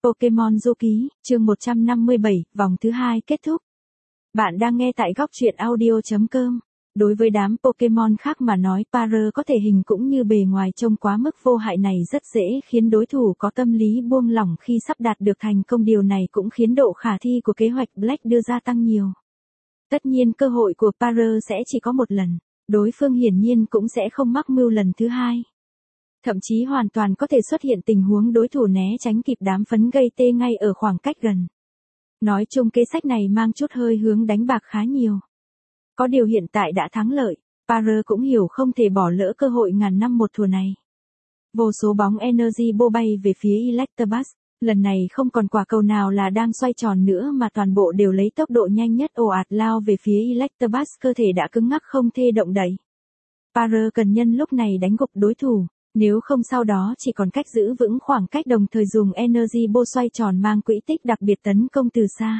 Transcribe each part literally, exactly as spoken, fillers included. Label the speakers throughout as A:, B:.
A: Pokemon Du Ký, chương một trăm năm mươi bảy, vòng thứ hai kết thúc. Bạn đang nghe tại góc truyện audio chấm com. Đối với đám Pokemon khác mà nói, Parơ có thể hình cũng như bề ngoài trông quá mức vô hại này rất dễ khiến đối thủ có tâm lý buông lỏng khi sắp đạt được thành công. Điều này cũng khiến độ khả thi của kế hoạch Black đưa ra tăng nhiều. Tất nhiên cơ hội của Parơ sẽ chỉ có một lần, đối phương hiển nhiên cũng sẽ không mắc mưu lần thứ hai. Thậm chí hoàn toàn có thể xuất hiện tình huống đối thủ né tránh kịp đám phấn gây tê ngay ở khoảng cách gần. Nói chung kế sách này mang chút hơi hướng đánh bạc khá nhiều. Có điều hiện tại đã thắng lợi, Parơ cũng hiểu không thể bỏ lỡ cơ hội ngàn năm một thùa này. Vô số bóng Energy Ball bay về phía Electabuzz, lần này không còn quả cầu nào là đang xoay tròn nữa mà toàn bộ đều lấy tốc độ nhanh nhất ồ ạt lao về phía Electabuzz, cơ thể đã cứng ngắc không thể động đậy. Parơ cần nhân lúc này đánh gục đối thủ. Nếu không sau đó chỉ còn cách giữ vững khoảng cách đồng thời dùng Energy Ball xoay tròn mang quỹ tích đặc biệt tấn công từ xa.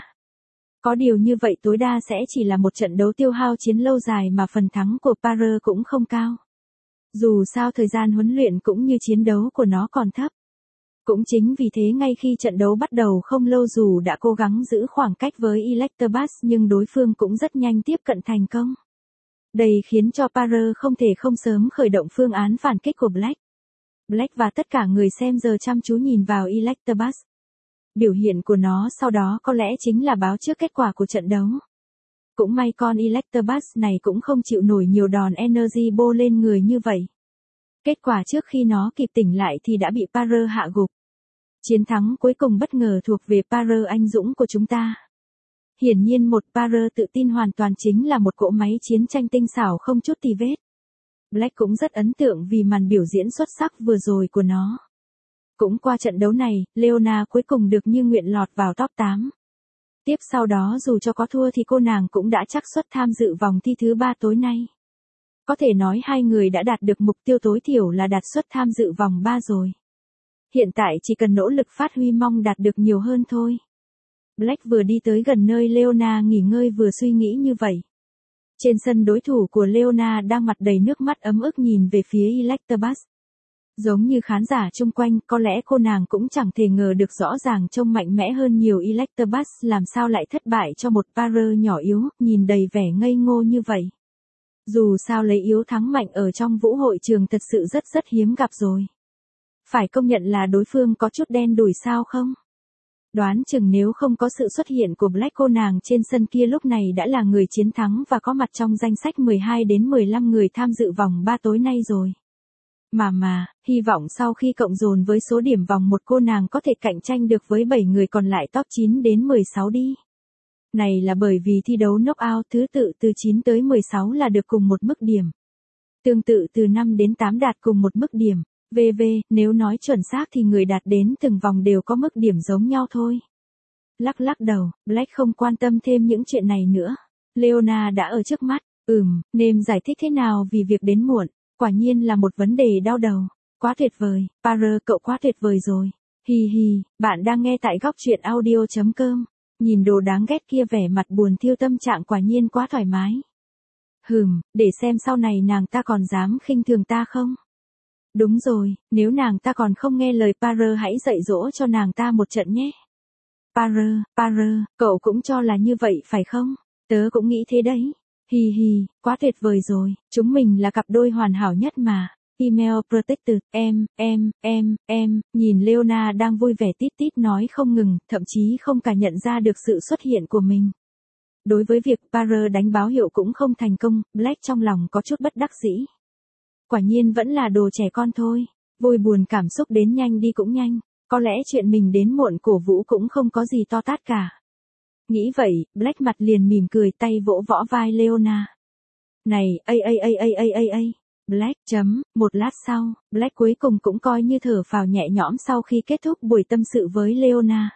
A: Có điều như vậy tối đa sẽ chỉ là một trận đấu tiêu hao chiến lâu dài mà phần thắng của Parơ cũng không cao. Dù sao thời gian huấn luyện cũng như chiến đấu của nó còn thấp. Cũng chính vì thế ngay khi trận đấu bắt đầu không lâu dù đã cố gắng giữ khoảng cách với Electabuzz nhưng đối phương cũng rất nhanh tiếp cận thành công. Đây khiến cho Parơ không thể không sớm khởi động phương án phản kích của Black. Black và tất cả người xem giờ chăm chú nhìn vào Electabuzz. Biểu hiện của nó sau đó có lẽ chính là báo trước kết quả của trận đấu. Cũng may con Electabuzz này cũng không chịu nổi nhiều đòn Energy Ball lên người như vậy. Kết quả trước khi nó kịp tỉnh lại thì đã bị Parơ hạ gục. Chiến thắng cuối cùng bất ngờ thuộc về Parơ anh dũng của chúng ta. Hiển nhiên một Parơ tự tin hoàn toàn chính là một cỗ máy chiến tranh tinh xảo không chút tì vết. Black cũng rất ấn tượng vì màn biểu diễn xuất sắc vừa rồi của nó. Cũng qua trận đấu này, Leona cuối cùng được như nguyện lọt vào top tám. Tiếp sau đó dù cho có thua thì cô nàng cũng đã chắc suất tham dự vòng thi thứ ba tối nay. Có thể nói hai người đã đạt được mục tiêu tối thiểu là đạt suất tham dự vòng ba rồi. Hiện tại chỉ cần nỗ lực phát huy mong đạt được nhiều hơn thôi. Black vừa đi tới gần nơi Leona nghỉ ngơi vừa suy nghĩ như vậy. Trên sân đối thủ của Leona đang mặt đầy nước mắt ấm ức nhìn về phía Electabuzz. Giống như khán giả chung quanh, có lẽ cô nàng cũng chẳng thể ngờ được rõ ràng trông mạnh mẽ hơn nhiều Electabuzz làm sao lại thất bại cho một Parơ nhỏ yếu, nhìn đầy vẻ ngây ngô như vậy. Dù sao lấy yếu thắng mạnh ở trong vũ hội trường thật sự rất rất hiếm gặp rồi. Phải công nhận là đối phương có chút đen đủi sao không? Đoán chừng nếu không có sự xuất hiện của Black cô nàng trên sân kia lúc này đã là người chiến thắng và có mặt trong danh sách mười hai đến mười lăm người tham dự vòng ba tối nay rồi. Mà mà, hy vọng sau khi cộng dồn với số điểm vòng một cô nàng có thể cạnh tranh được với bảy người còn lại top chín đến mười sáu đi. Này là bởi vì thi đấu knockout thứ tự từ chín tới mười sáu là được cùng một mức điểm. Tương tự từ năm đến tám đạt cùng một mức điểm. vê vê, nếu nói chuẩn xác thì người đạt đến từng vòng đều có mức điểm giống nhau thôi. Lắc lắc đầu, Black không quan tâm thêm những chuyện này nữa. Leona đã ở trước mắt, ừm, nên giải thích thế nào vì việc đến muộn, quả nhiên là một vấn đề đau đầu. Quá tuyệt vời, Parơ cậu quá tuyệt vời rồi. Hi hi, bạn đang nghe tại góc truyện audio chấm com. Nhìn đồ đáng ghét kia vẻ mặt buồn thiêu tâm trạng quả nhiên quá thoải mái. Hừm, để xem sau này nàng ta còn dám khinh thường ta không? Đúng rồi, nếu nàng ta còn không nghe lời Parơ hãy dạy dỗ cho nàng ta một trận nhé. Parơ, Parơ, cậu cũng cho là như vậy phải không? Tớ cũng nghĩ thế đấy. Hi hi, quá tuyệt vời rồi, chúng mình là cặp đôi hoàn hảo nhất mà. Email Protected, em, em, em, em, nhìn Leona đang vui vẻ tít tít nói không ngừng, thậm chí không cả nhận ra được sự xuất hiện của mình. Đối với việc Parơ đánh báo hiệu cũng không thành công, Black trong lòng có chút bất đắc dĩ. Quả nhiên vẫn là đồ trẻ con thôi, vui buồn cảm xúc đến nhanh đi cũng nhanh, có lẽ chuyện mình đến muộn cổ vũ cũng không có gì to tát cả. Nghĩ vậy, Black mặt liền mỉm cười tay vỗ võ vai Leona. Này, ây ây ây ây ây ây ây, Black, chấm, một lát sau, Black cuối cùng cũng coi như thở phào nhẹ nhõm sau khi kết thúc buổi tâm sự với Leona.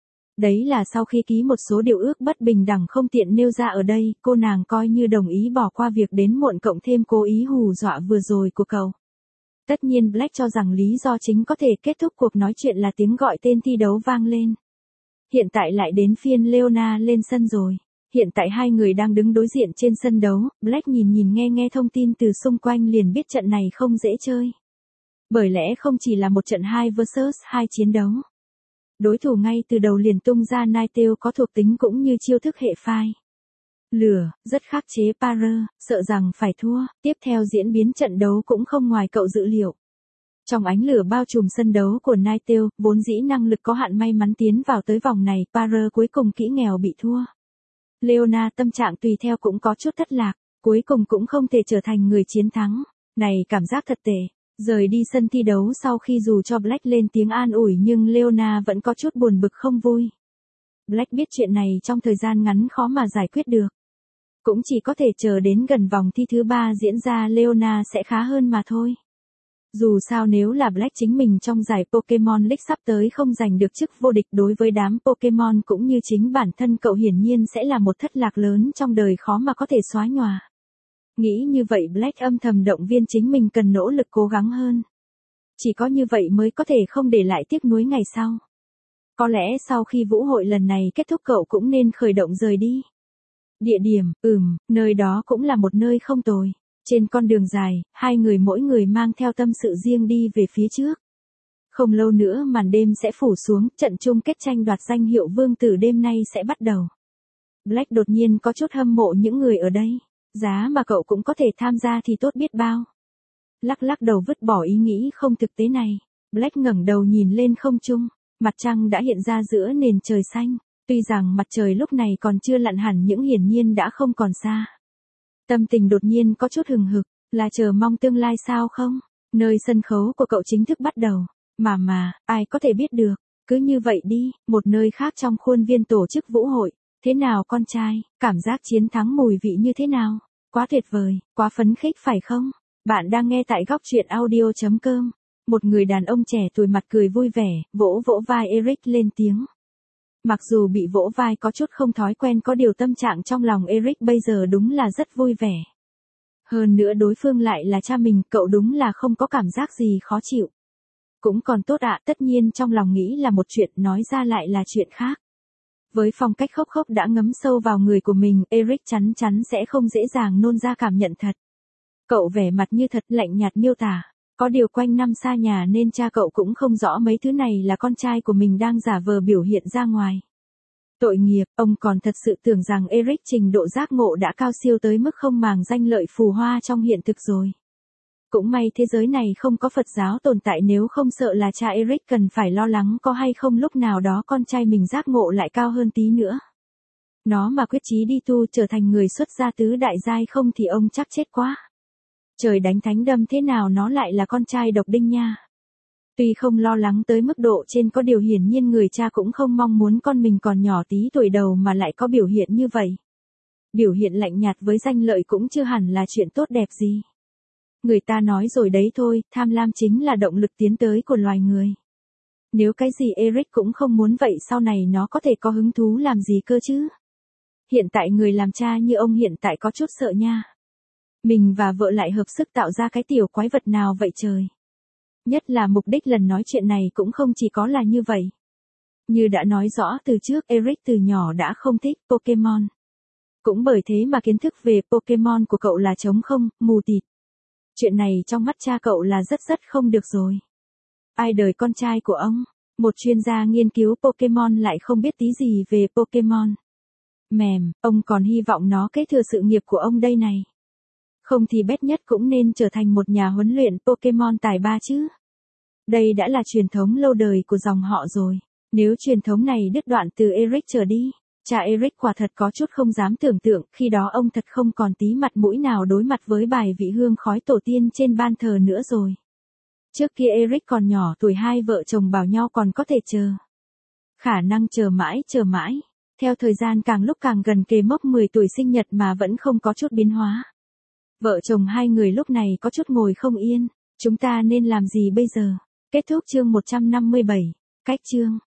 A: Đấy là sau khi ký một số điều ước bất bình đẳng không tiện nêu ra ở đây, cô nàng coi như đồng ý bỏ qua việc đến muộn cộng thêm cố ý hù dọa vừa rồi của cậu. Tất nhiên Black cho rằng lý do chính có thể kết thúc cuộc nói chuyện là tiếng gọi tên thi đấu vang lên. Hiện tại lại đến phiên Leona lên sân rồi. Hiện tại hai người đang đứng đối diện trên sân đấu, Black nhìn nhìn nghe nghe thông tin từ xung quanh liền biết trận này không dễ chơi. Bởi lẽ không chỉ là một trận hai versus hai chiến đấu. Đối thủ ngay từ đầu liền tung ra Ninetale có thuộc tính cũng như chiêu thức hệ phai lửa, rất khắc chế Parler, sợ rằng phải thua. Tiếp theo diễn biến trận đấu cũng không ngoài cậu dự liệu. Trong ánh lửa bao trùm sân đấu của Ninetale, vốn dĩ năng lực có hạn may mắn tiến vào tới vòng này, Parler cuối cùng kỹ nghèo bị thua. Leona tâm trạng tùy theo cũng có chút thất lạc, cuối cùng cũng không thể trở thành người chiến thắng. Này cảm giác thật tệ. Rời đi sân thi đấu sau khi dù cho Black lên tiếng an ủi nhưng Leona vẫn có chút buồn bực không vui. Black biết chuyện này trong thời gian ngắn khó mà giải quyết được. Cũng chỉ có thể chờ đến gần vòng thi thứ ba diễn ra Leona sẽ khá hơn mà thôi. Dù sao nếu là Black chính mình trong giải Pokemon League sắp tới không giành được chức vô địch đối với đám Pokemon cũng như chính bản thân cậu hiển nhiên sẽ là một thất lạc lớn trong đời khó mà có thể xóa nhòa. Nghĩ như vậy Black âm thầm động viên chính mình cần nỗ lực cố gắng hơn. Chỉ có như vậy mới có thể không để lại tiếc nuối ngày sau. Có lẽ sau khi vũ hội lần này kết thúc cậu cũng nên khởi động rời đi. Địa điểm, ừm, nơi đó cũng là một nơi không tồi. Trên con đường dài, hai người mỗi người mang theo tâm sự riêng đi về phía trước. Không lâu nữa màn đêm sẽ phủ xuống, trận chung kết tranh đoạt danh hiệu vương tử đêm nay sẽ bắt đầu. Black đột nhiên có chút hâm mộ những người ở đây. Giá mà cậu cũng có thể tham gia thì tốt biết bao. Lắc lắc đầu vứt bỏ ý nghĩ không thực tế này. Black ngẩng đầu nhìn lên không trung. Mặt trăng đã hiện ra giữa nền trời xanh. Tuy rằng mặt trời lúc này còn chưa lặn hẳn nhưng hiển nhiên đã không còn xa. Tâm tình đột nhiên có chút hừng hực, là chờ mong tương lai sao không? Nơi sân khấu của cậu chính thức bắt đầu. Mà mà, ai có thể biết được. Cứ như vậy đi, một nơi khác trong khuôn viên tổ chức vũ hội. Thế nào con trai, cảm giác chiến thắng mùi vị như thế nào? Quá tuyệt vời, quá phấn khích phải không? Bạn đang nghe tại góc truyện audio chấm com. Một người đàn ông trẻ tuổi mặt cười vui vẻ, vỗ vỗ vai Eric lên tiếng. Mặc dù bị vỗ vai có chút không thói quen có điều tâm trạng trong lòng Eric bây giờ đúng là rất vui vẻ. Hơn nữa đối phương lại là cha mình, cậu đúng là không có cảm giác gì khó chịu. Cũng còn tốt ạ, tất nhiên trong lòng nghĩ là một chuyện, nói ra lại là chuyện khác. Với phong cách khốc khốc đã ngấm sâu vào người của mình, Eric chắn chắn sẽ không dễ dàng nôn ra cảm nhận thật. Cậu vẻ mặt như thật lạnh nhạt miêu tả. Có điều quanh năm xa nhà nên cha cậu cũng không rõ mấy thứ này là con trai của mình đang giả vờ biểu hiện ra ngoài. Tội nghiệp, ông còn thật sự tưởng rằng Eric trình độ giác ngộ đã cao siêu tới mức không màng danh lợi phù hoa trong hiện thực rồi. Cũng may thế giới này không có Phật giáo tồn tại, nếu không sợ là cha Eric cần phải lo lắng có hay không lúc nào đó con trai mình giác ngộ lại cao hơn tí nữa. Nó mà quyết chí đi tu trở thành người xuất gia tứ đại giai không thì ông chắc chết quá. Trời đánh thánh đâm thế nào nó lại là con trai độc đinh nha. Tuy không lo lắng tới mức độ trên có điều hiển nhiên người cha cũng không mong muốn con mình còn nhỏ tí tuổi đầu mà lại có biểu hiện như vậy. Biểu hiện lạnh nhạt với danh lợi cũng chưa hẳn là chuyện tốt đẹp gì. Người ta nói rồi đấy thôi, tham lam chính là động lực tiến tới của loài người. Nếu cái gì Eric cũng không muốn vậy sau này nó có thể có hứng thú làm gì cơ chứ? Hiện tại người làm cha như ông hiện tại có chút sợ nha. Mình và vợ lại hợp sức tạo ra cái tiểu quái vật nào vậy trời? Nhất là mục đích lần nói chuyện này cũng không chỉ có là như vậy. Như đã nói rõ từ trước, Eric từ nhỏ đã không thích Pokemon. Cũng bởi thế mà kiến thức về Pokemon của cậu là trống không, mù tịt. Chuyện này trong mắt cha cậu là rất rất không được rồi. Ai đời con trai của ông, một chuyên gia nghiên cứu Pokemon lại không biết tí gì về Pokemon. Mềm, ông còn hy vọng nó kế thừa sự nghiệp của ông đây này. Không thì bét nhất cũng nên trở thành một nhà huấn luyện Pokemon tài ba chứ. Đây đã là truyền thống lâu đời của dòng họ rồi. Nếu truyền thống này đứt đoạn từ Eric trở đi, cha Eric quả thật có chút không dám tưởng tượng, khi đó ông thật không còn tí mặt mũi nào đối mặt với bài vị hương khói tổ tiên trên ban thờ nữa rồi. Trước kia Eric còn nhỏ tuổi, hai vợ chồng bảo nhau còn có thể chờ. Khả năng chờ mãi chờ mãi. Theo thời gian càng lúc càng gần kề mốc mười tuổi sinh nhật mà vẫn không có chút biến hóa. Vợ chồng hai người lúc này có chút ngồi không yên. Chúng ta nên làm gì bây giờ? Kết thúc chương một trăm năm mươi bảy. Cách chương.